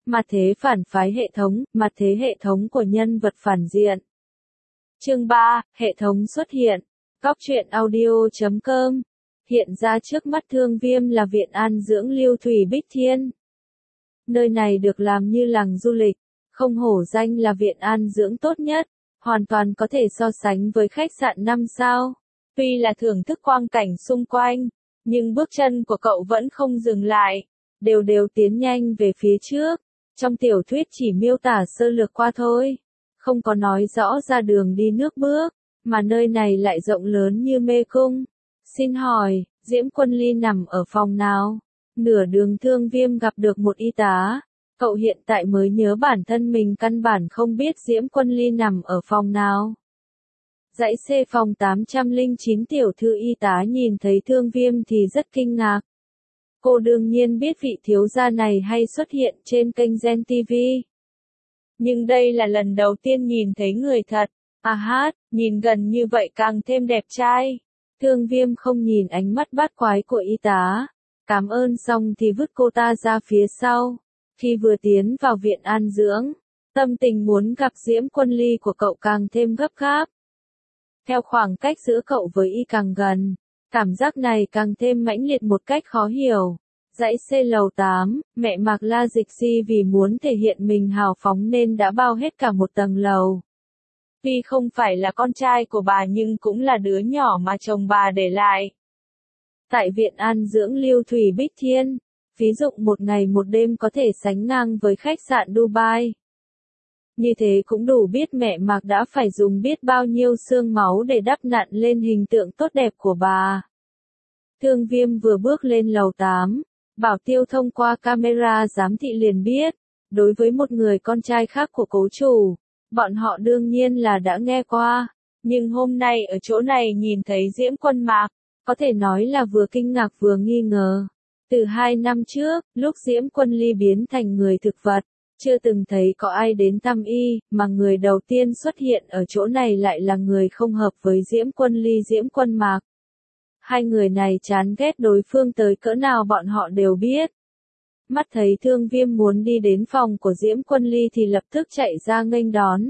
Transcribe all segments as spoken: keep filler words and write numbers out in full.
Mặt thế phản phái hệ thống, mặt thế hệ thống của nhân vật phản diện. Chương ba, hệ thống xuất hiện. Góc truyện audio chấm com. Hiện ra trước mắt Thương Viêm là viện an dưỡng Lưu Thủy Bích Thiên. Nơi này được làm như làng du lịch, không hổ danh là viện an dưỡng tốt nhất, hoàn toàn có thể so sánh với khách sạn năm sao. Tuy là thưởng thức quang cảnh xung quanh, nhưng bước chân của cậu vẫn không dừng lại, đều đều tiến nhanh về phía trước. Trong tiểu thuyết chỉ miêu tả sơ lược qua thôi, không có nói rõ ra đường đi nước bước, mà nơi này lại rộng lớn như mê cung. Xin hỏi, Diễm Quân Ly nằm ở phòng nào? Nửa đường Thương Viêm gặp được một y tá. Cậu hiện tại mới nhớ bản thân mình căn bản không biết Diễm Quân Ly nằm ở phòng nào. Dãy C phòng tám trăm lẻ chín tiểu thư y tá nhìn thấy Thương Viêm thì rất kinh ngạc. Cô đương nhiên biết vị thiếu gia này hay xuất hiện trên kênh Gen ti vi. Nhưng đây là lần đầu tiên nhìn thấy người thật. À hát, nhìn gần như vậy càng thêm đẹp trai. Thương Viêm không nhìn ánh mắt bát quái của y tá. Cảm ơn xong thì vứt cô ta ra phía sau. Khi vừa tiến vào viện an dưỡng, tâm tình muốn gặp Diễm Quân Ly của cậu càng thêm gấp gáp. Theo khoảng cách giữa cậu với y càng gần, cảm giác này càng thêm mãnh liệt một cách khó hiểu. Dãy C lầu tám, mẹ Mạc La Dịch Si vì muốn thể hiện mình hào phóng nên đã bao hết cả một tầng lầu. Tuy không phải là con trai của bà nhưng cũng là đứa nhỏ mà chồng bà để lại. Tại viện an dưỡng Lưu Thủy Bích Thiên, phí dụng một ngày một đêm có thể sánh ngang với khách sạn Dubai. Như thế cũng đủ biết mẹ Mạc đã phải dùng biết bao nhiêu xương máu để đắp nặn lên hình tượng tốt đẹp của bà. Thương Viêm vừa bước lên lầu tám, Bảo Tiêu thông qua camera giám thị liền biết, đối với một người con trai khác của cố chủ, bọn họ đương nhiên là đã nghe qua, nhưng hôm nay ở chỗ này nhìn thấy Diễm Quân Mạc, có thể nói là vừa kinh ngạc vừa nghi ngờ. Từ hai năm trước, lúc Diễm Quân Ly biến thành người thực vật, chưa từng thấy có ai đến thăm y, mà người đầu tiên xuất hiện ở chỗ này lại là người không hợp với Diễm Quân Ly Diễm Quân Mạc. Hai người này chán ghét đối phương tới cỡ nào bọn họ đều biết. Mắt thấy Thương Viêm muốn đi đến phòng của Diễm Quân Ly thì lập tức chạy ra nghênh đón.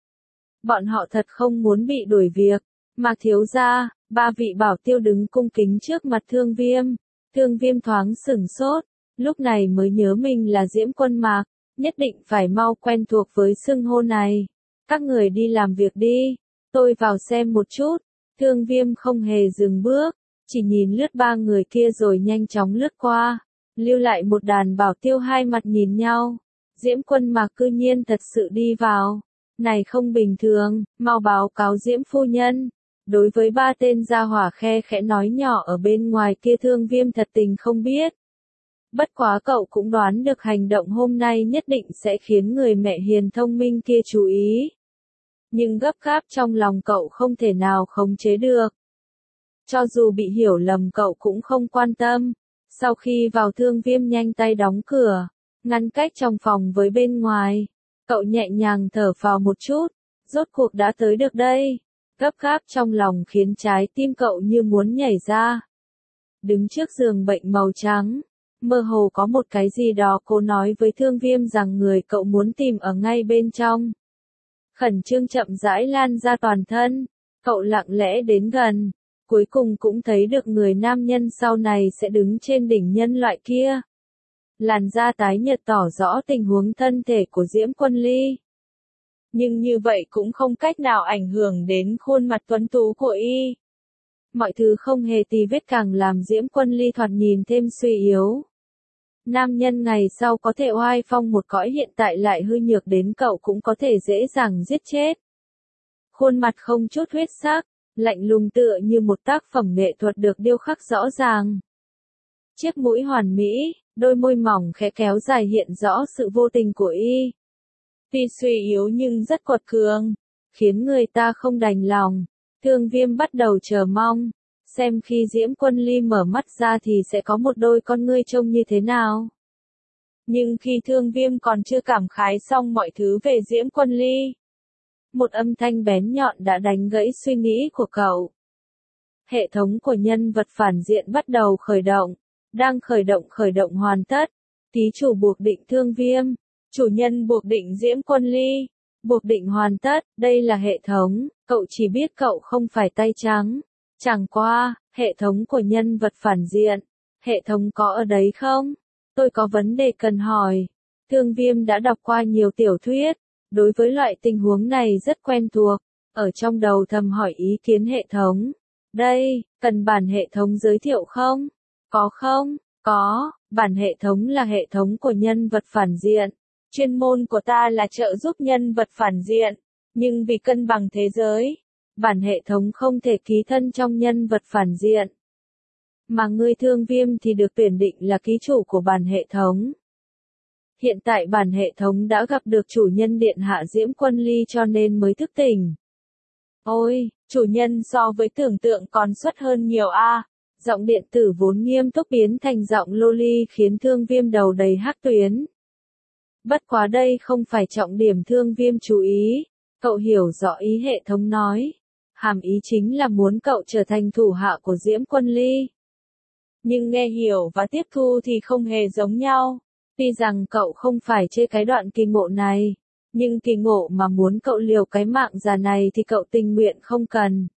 Bọn họ thật không muốn bị đuổi việc, mà thiếu gia, ba vị bảo tiêu đứng cung kính trước mặt Thương Viêm. Thương Viêm thoáng sửng sốt, lúc này mới nhớ mình là Diễm Quân Mạc, nhất định phải mau quen thuộc với xưng hô này. Các người đi làm việc đi, tôi vào xem một chút. Thương Viêm không hề dừng bước, chỉ nhìn lướt ba người kia rồi nhanh chóng lướt qua, lưu lại một đàn bảo tiêu hai mặt nhìn nhau. Diễm Quân Mạc cư nhiên thật sự đi vào. Này không bình thường, mau báo cáo Diễm phu nhân. Đối với ba tên gia hỏa khe khẽ nói nhỏ ở bên ngoài kia Thương Viêm thật tình không biết. Bất quá cậu cũng đoán được hành động hôm nay nhất định sẽ khiến người mẹ hiền thông minh kia chú ý. Nhưng gấp gáp trong lòng cậu không thể nào khống chế được. Cho dù bị hiểu lầm cậu cũng không quan tâm. Sau khi vào Thương Viêm nhanh tay đóng cửa, ngăn cách trong phòng với bên ngoài. Cậu nhẹ nhàng thở phào một chút, rốt cuộc đã tới được đây. Gấp gáp trong lòng khiến trái tim cậu như muốn nhảy ra. Đứng trước giường bệnh màu trắng, mơ hồ có một cái gì đó cô nói với Thương Viêm rằng người cậu muốn tìm ở ngay bên trong. Khẩn trương chậm rãi lan ra toàn thân, cậu lặng lẽ đến gần, cuối cùng cũng thấy được người nam nhân sau này sẽ đứng trên đỉnh nhân loại kia. Làn da tái nhợt tỏ rõ tình huống thân thể của Diễm Quân Ly. Nhưng như vậy cũng không cách nào ảnh hưởng đến khuôn mặt tuấn tú của y. Mọi thứ không hề tì vết càng làm Diễm Quân Ly thoạt nhìn thêm suy yếu. Nam nhân ngày sau có thể oai phong một cõi hiện tại lại hư nhược đến cậu cũng có thể dễ dàng giết chết. Khuôn mặt không chút huyết sắc, lạnh lùng tựa như một tác phẩm nghệ thuật được điêu khắc rõ ràng. Chiếc mũi hoàn mỹ, đôi môi mỏng khẽ kéo dài hiện rõ sự vô tình của y. Tuy suy yếu nhưng rất quật cường, khiến người ta không đành lòng. Thương Viêm bắt đầu chờ mong, xem khi Diễm Quân Ly mở mắt ra thì sẽ có một đôi con ngươi trông như thế nào. Nhưng khi Thương Viêm còn chưa cảm khái xong mọi thứ về Diễm Quân Ly, một âm thanh bén nhọn đã đánh gãy suy nghĩ của cậu. Hệ thống của nhân vật phản diện bắt đầu khởi động, đang khởi động khởi động hoàn tất. Ký chủ buộc định Thương Viêm, Chủ nhân buộc định Diễm Quân Ly. Buộc định hoàn tất, đây là hệ thống, cậu chỉ biết cậu không phải tay trắng. Chẳng qua, hệ thống của nhân vật phản diện. Hệ thống có ở đấy không? Tôi có vấn đề cần hỏi. Thương Viêm đã đọc qua nhiều tiểu thuyết, đối với loại tình huống này rất quen thuộc, ở trong đầu thầm hỏi ý kiến hệ thống. Đây, cần bản hệ thống giới thiệu không? Có không? Có, bản hệ thống là hệ thống của nhân vật phản diện. Chuyên môn của ta là trợ giúp nhân vật phản diện, nhưng vì cân bằng thế giới, bản hệ thống không thể ký thân trong nhân vật phản diện. Mà ngươi Thương Viêm thì được tuyển định là ký chủ của bản hệ thống. Hiện tại bản hệ thống đã gặp được chủ nhân điện hạ Diễm Quân Ly cho nên mới thức tỉnh. Ôi, chủ nhân so với tưởng tượng còn xuất hơn nhiều a. Giọng điện tử vốn nghiêm túc biến thành giọng loli khiến Thương Viêm đầu đầy hắc tuyến. Bất quá đây không phải trọng điểm Thương Viêm chú ý. Cậu hiểu rõ ý hệ thống nói. Hàm ý chính là muốn cậu trở thành thủ hạ của Diễm Quân Ly. Nhưng nghe hiểu và tiếp thu thì không hề giống nhau. Tuy rằng cậu không phải chê cái đoạn kỳ ngộ này, nhưng kỳ ngộ mà muốn cậu liều cái mạng già này thì cậu tình nguyện không cần.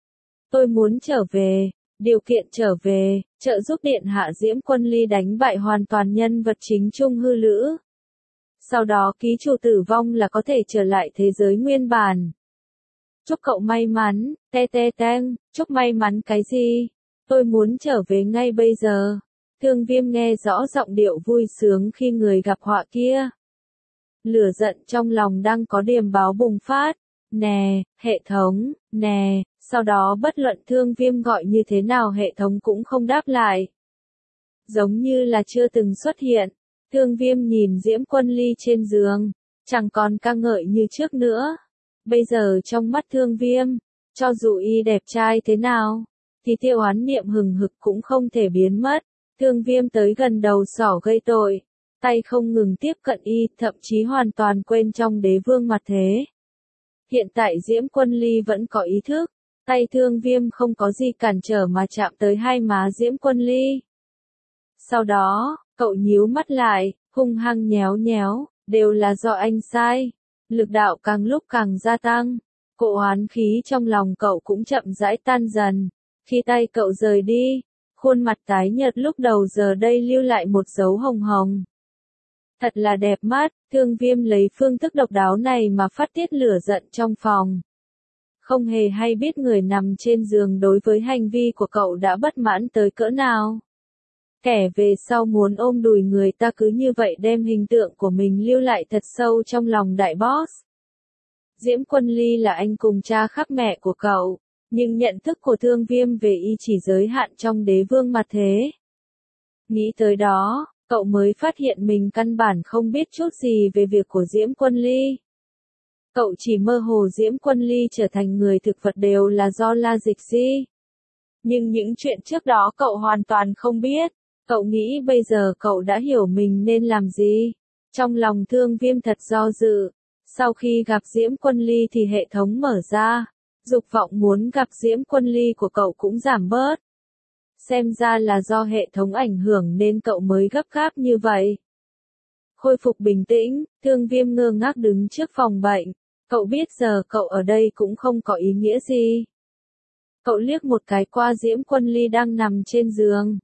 Tôi muốn trở về, điều kiện trở về, trợ giúp điện hạ Diễm Quân Ly đánh bại hoàn toàn nhân vật chính Trung Hư Lữ. Sau đó ký chủ tử vong là có thể trở lại thế giới nguyên bản. Chúc cậu may mắn, te te teng, chúc may mắn cái gì? Tôi muốn trở về ngay bây giờ. Thương Viêm nghe rõ giọng điệu vui sướng khi người gặp họa kia. Lửa giận trong lòng đang có điềm báo bùng phát. Nè, hệ thống, nè, sau đó bất luận Thương Viêm gọi như thế nào hệ thống cũng không đáp lại. Giống như là chưa từng xuất hiện. Thương Viêm nhìn Diễm Quân Ly trên giường, chẳng còn ca ngợi như trước nữa. Bây giờ trong mắt Thương Viêm, cho dù y đẹp trai thế nào, thì tiêu oán niệm hừng hực cũng không thể biến mất. Thương Viêm tới gần đầu sỏ gây tội, tay không ngừng tiếp cận y, thậm chí hoàn toàn quên trong đế vương mặt thế. Hiện tại Diễm Quân Ly vẫn có ý thức, tay Thương Viêm không có gì cản trở mà chạm tới hai má Diễm Quân Ly. Sau đó, cậu nhíu mắt lại, hung hăng nhéo nhéo, đều là do anh sai. Lực đạo càng lúc càng gia tăng, cỗ oán khí trong lòng cậu cũng chậm rãi tan dần. Khi tay cậu rời đi, khuôn mặt tái nhợt lúc đầu giờ đây lưu lại một dấu hồng hồng. Thật là đẹp mắt, Thương Viêm lấy phương thức độc đáo này mà phát tiết lửa giận trong phòng. Không hề hay biết người nằm trên giường đối với hành vi của cậu đã bất mãn tới cỡ nào. Kẻ về sau muốn ôm đùi người ta cứ như vậy đem hình tượng của mình lưu lại thật sâu trong lòng đại boss. Diễm Quân Ly là anh cùng cha khác mẹ của cậu, nhưng nhận thức của Thương Viêm về y chỉ giới hạn trong đế vương mặt thế. Nghĩ tới đó, cậu mới phát hiện mình căn bản không biết chút gì về việc của Diễm Quân Ly. Cậu chỉ mơ hồ Diễm Quân Ly trở thành người thực vật đều là do La Dịch Si. Nhưng những chuyện trước đó cậu hoàn toàn không biết. Cậu nghĩ bây giờ cậu đã hiểu mình nên làm gì. Trong lòng Thương Viêm thật do dự. Sau khi gặp Diễm Quân Ly thì hệ thống mở ra. Dục vọng muốn gặp Diễm Quân Ly của cậu cũng giảm bớt. Xem ra là do hệ thống ảnh hưởng nên cậu mới gấp gáp như vậy. Khôi phục bình tĩnh, Thương Viêm ngơ ngác đứng trước phòng bệnh. Cậu biết giờ cậu ở đây cũng không có ý nghĩa gì. Cậu liếc một cái qua Diễm Quân Ly đang nằm trên giường.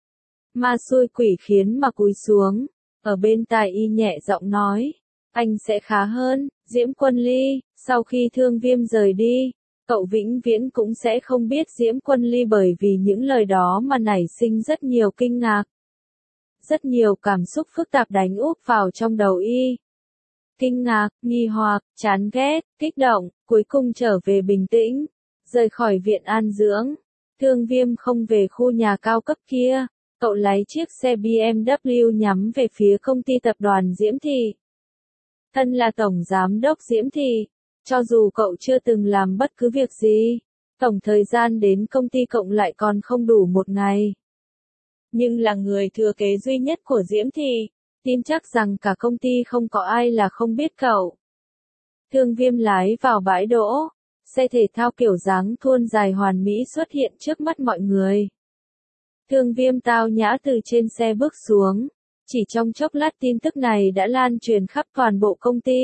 Ma xui quỷ khiến mà cúi xuống. Ở bên tai y nhẹ giọng nói. Anh sẽ khá hơn, Diễm Quân Ly. Sau khi Thương Viêm rời đi, cậu vĩnh viễn cũng sẽ không biết Diễm Quân Ly bởi vì những lời đó mà nảy sinh rất nhiều kinh ngạc. Rất nhiều cảm xúc phức tạp đánh úp vào trong đầu y. Kinh ngạc, nghi hoặc, chán ghét, kích động, cuối cùng trở về bình tĩnh. Rời khỏi viện an dưỡng. Thương Viêm không về khu nhà cao cấp kia. Cậu lái chiếc xe bê em vê nhắm về phía công ty tập đoàn Diễm Thị. Thân là tổng giám đốc Diễm Thị. Cho dù cậu chưa từng làm bất cứ việc gì, tổng thời gian đến công ty cộng lại còn không đủ một ngày. Nhưng là người thừa kế duy nhất của Diễm Thị, tin chắc rằng cả công ty không có ai là không biết cậu. Thương Viêm lái vào bãi đỗ, xe thể thao kiểu dáng thuôn dài hoàn mỹ xuất hiện trước mắt mọi người. Thương Viêm tao nhã từ trên xe bước xuống, Chỉ trong chốc lát tin tức này đã lan truyền khắp toàn bộ công ty.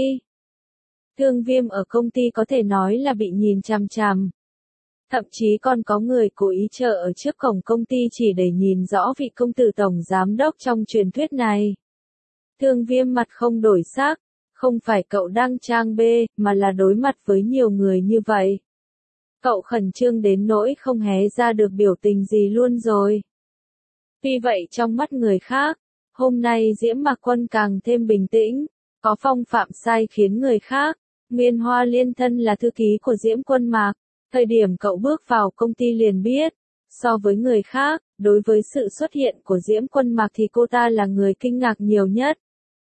Thương Viêm ở công ty có thể nói là bị nhìn chằm chằm. Thậm chí còn có người cố ý chờ ở trước cổng công ty chỉ để nhìn rõ vị công tử tổng giám đốc trong truyền thuyết này. Thương Viêm mặt không đổi sắc, không phải cậu đang trang bê, mà là đối mặt với nhiều người như vậy. Cậu khẩn trương đến nỗi không hé ra được biểu tình gì luôn rồi. Tuy vậy trong mắt người khác, hôm nay Diễm Mạc Quân càng thêm bình tĩnh, có phong phạm sai khiến người khác. Nguyên Hoa Liên thân là thư ký của Diễm Quân Mạc, thời điểm cậu bước vào công ty liền biết, so với người khác, đối với sự xuất hiện của Diễm Quân Mạc thì cô ta là người kinh ngạc nhiều nhất.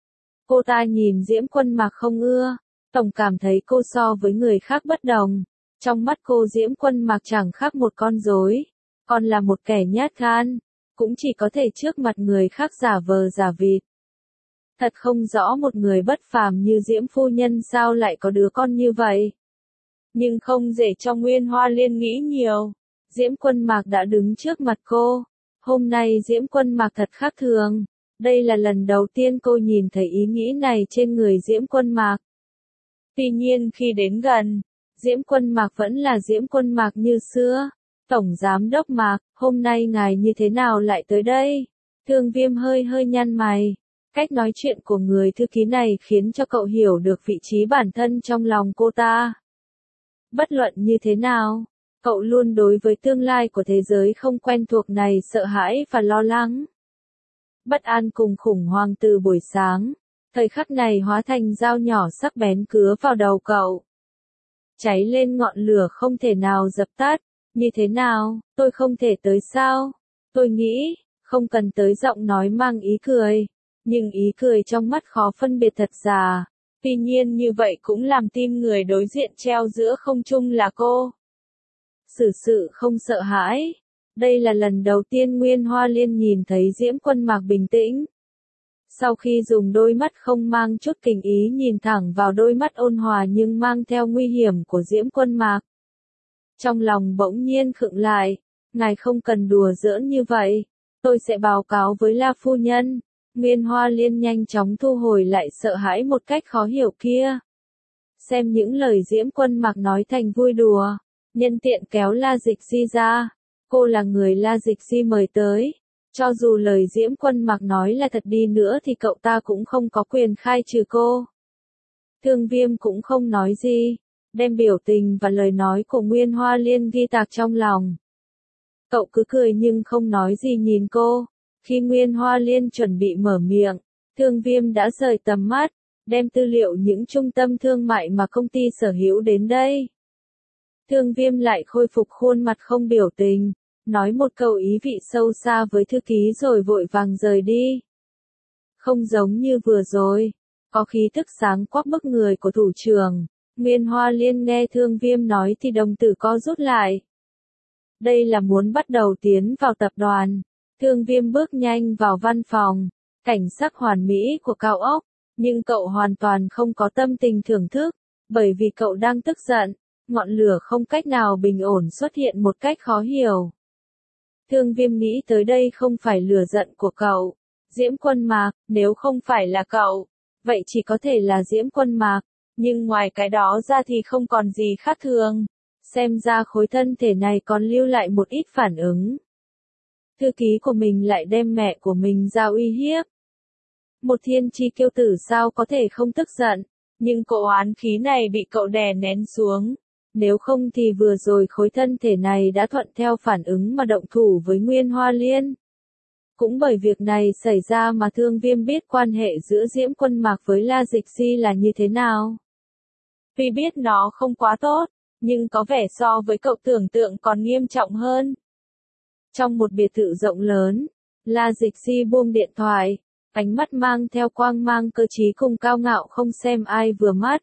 Cô ta nhìn Diễm Quân Mạc không ưa, tổng cảm thấy cô so với người khác bất đồng. Trong mắt cô Diễm Quân Mạc chẳng khác một con rối, còn là một kẻ nhát gan, cũng chỉ có thể trước mặt người khác giả vờ giả vịt. Thật không rõ một người bất phàm như Diễm phu nhân sao lại có đứa con như vậy. Nhưng không dễ cho Nguyên Hoa Liên nghĩ nhiều. Diễm Quân Mạc đã đứng trước mặt cô. Hôm nay Diễm Quân Mạc thật khác thường. Đây là lần đầu tiên cô nhìn thấy ý nghĩ này trên người Diễm Quân Mạc. Tuy nhiên khi đến gần, Diễm Quân Mạc vẫn là Diễm Quân Mạc như xưa. Tổng Giám đốc Mạc, hôm nay ngài như thế nào lại tới đây? Thương Viêm hơi hơi nhăn mày. Cách nói chuyện của người thư ký này khiến cho cậu hiểu được vị trí bản thân trong lòng cô ta. Bất luận như thế nào, cậu luôn đối với tương lai của thế giới không quen thuộc này sợ hãi và lo lắng. Bất an cùng khủng hoảng từ buổi sáng, thời khắc này hóa thành dao nhỏ sắc bén cứa vào đầu cậu. Cháy lên ngọn lửa không thể nào dập tắt, như thế nào, tôi không thể tới sao? Tôi nghĩ, không cần tới giọng nói mang ý cười, nhưng ý cười trong mắt khó phân biệt thật giả. Tuy nhiên như vậy cũng làm tim người đối diện treo giữa không trung là cô. Xử sự không sợ hãi. Đây là lần đầu tiên Nguyên Hoa Liên nhìn thấy Diễm Quân Mạc bình tĩnh. Sau khi dùng đôi mắt không mang chút tình ý nhìn thẳng vào đôi mắt ôn hòa nhưng mang theo nguy hiểm của Diễm Quân Mạc. Trong lòng bỗng nhiên khựng lại, ngài không cần đùa giỡn như vậy, tôi sẽ báo cáo với La phu nhân. Nguyên Hoa Liên nhanh chóng thu hồi lại sợ hãi một cách khó hiểu kia. Xem những lời Diễm Quân Mạc nói thành vui đùa, nhân tiện kéo La Dịch Di ra. Cô là người La Dịch Di mời tới. Cho dù lời Diễm Quân Mạc nói là thật đi nữa thì cậu ta cũng không có quyền khai trừ cô. Thương Viêm cũng không nói gì, đem biểu tình và lời nói của Nguyên Hoa Liên ghi tạc trong lòng. Cậu cứ cười nhưng không nói gì nhìn cô. Khi Nguyên Hoa Liên chuẩn bị mở miệng, Thương Viêm đã rời tầm mắt, đem tư liệu những trung tâm thương mại mà công ty sở hữu đến đây. Thương Viêm lại khôi phục khuôn mặt không biểu tình, nói một câu ý vị sâu xa với thư ký rồi vội vàng rời đi. Không giống như vừa rồi, có khí thức sáng quắc bức người của thủ trưởng, Nguyên Hoa Liên nghe Thương Viêm nói thì đồng tử co rút lại. Đây là muốn bắt đầu tiến vào tập đoàn. Thương Viêm bước nhanh vào văn phòng, cảnh sắc hoàn mỹ của cao ốc, nhưng cậu hoàn toàn không có tâm tình thưởng thức, bởi vì cậu đang tức giận, ngọn lửa không cách nào bình ổn xuất hiện một cách khó hiểu. Thương Viêm nghĩ tới đây không phải lửa giận của cậu, Diễm Quân Mạc, nếu không phải là cậu, vậy chỉ có thể là Diễm Quân Mạc, nhưng ngoài cái đó ra thì không còn gì khác thường, xem ra khối thân thể này còn lưu lại một ít phản ứng. Thư ký của mình lại đem mẹ của mình ra uy hiếp. Một thiên chi kiêu tử sao có thể không tức giận, nhưng cỗ oán khí này bị cậu đè nén xuống. Nếu không thì vừa rồi khối thân thể này đã thuận theo phản ứng mà động thủ với Nguyên Hoa Liên. Cũng bởi việc này xảy ra mà Thương Viêm biết quan hệ giữa Diễm Quân Mạc với La Dịch Di là như thế nào. Tuy biết nó không quá tốt, nhưng có vẻ so với cậu tưởng tượng còn nghiêm trọng hơn. Trong một biệt thự rộng lớn, La Dịch Di buông điện thoại, ánh mắt mang theo quang mang cơ trí cùng cao ngạo không xem ai vừa mắt.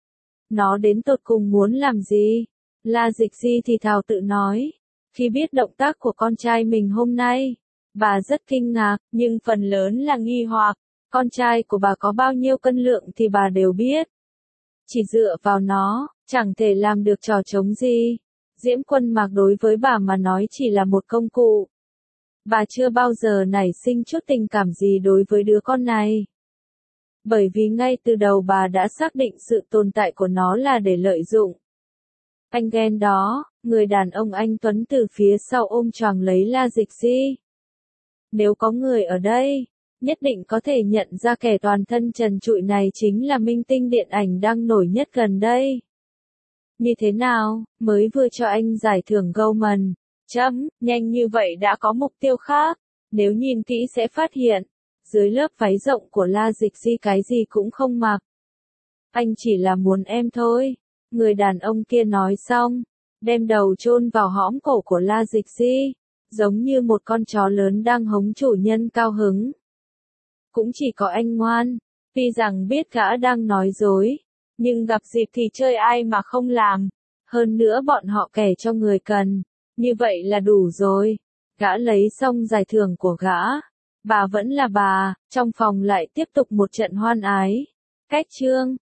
Nó đến tột cùng muốn làm gì? La Dịch Di thì thào tự nói. Khi biết động tác của con trai mình hôm nay, bà rất kinh ngạc, nhưng phần lớn là nghi hoặc. Con trai của bà có bao nhiêu cân lượng thì bà đều biết. Chỉ dựa vào nó, chẳng thể làm được trò trống gì. Diễm Quân Mạc đối với bà mà nói chỉ là một công cụ. Bà chưa bao giờ nảy sinh chút tình cảm gì đối với đứa con này. Bởi vì ngay từ đầu bà đã xác định sự tồn tại của nó là để lợi dụng. Anh ghen đó, người đàn ông anh Tuấn từ phía sau ôm choàng lấy La Dịch Di. Nếu có người ở đây, nhất định có thể nhận ra kẻ toàn thân trần trụi này chính là minh tinh điện ảnh đang nổi nhất gần đây. Như thế nào, mới vừa cho anh giải thưởng Goldman. Chấm, nhanh như vậy đã có mục tiêu khác. Nếu nhìn kỹ sẽ phát hiện, dưới lớp váy rộng của La Dịch Di cái gì cũng không mặc. Anh chỉ là muốn em thôi. Người đàn ông kia nói xong, đem đầu chôn vào hõm cổ của La Dịch Di, giống như một con chó lớn đang hống chủ nhân cao hứng. Cũng chỉ có anh ngoan, tuy rằng biết gã đang nói dối, nhưng gặp dịp thì chơi ai mà không làm. Hơn nữa bọn họ kể cho người cần, như vậy là đủ rồi. Gã lấy xong giải thưởng của gã, bà vẫn là bà, trong phòng lại tiếp tục một trận hoan ái. Cách chương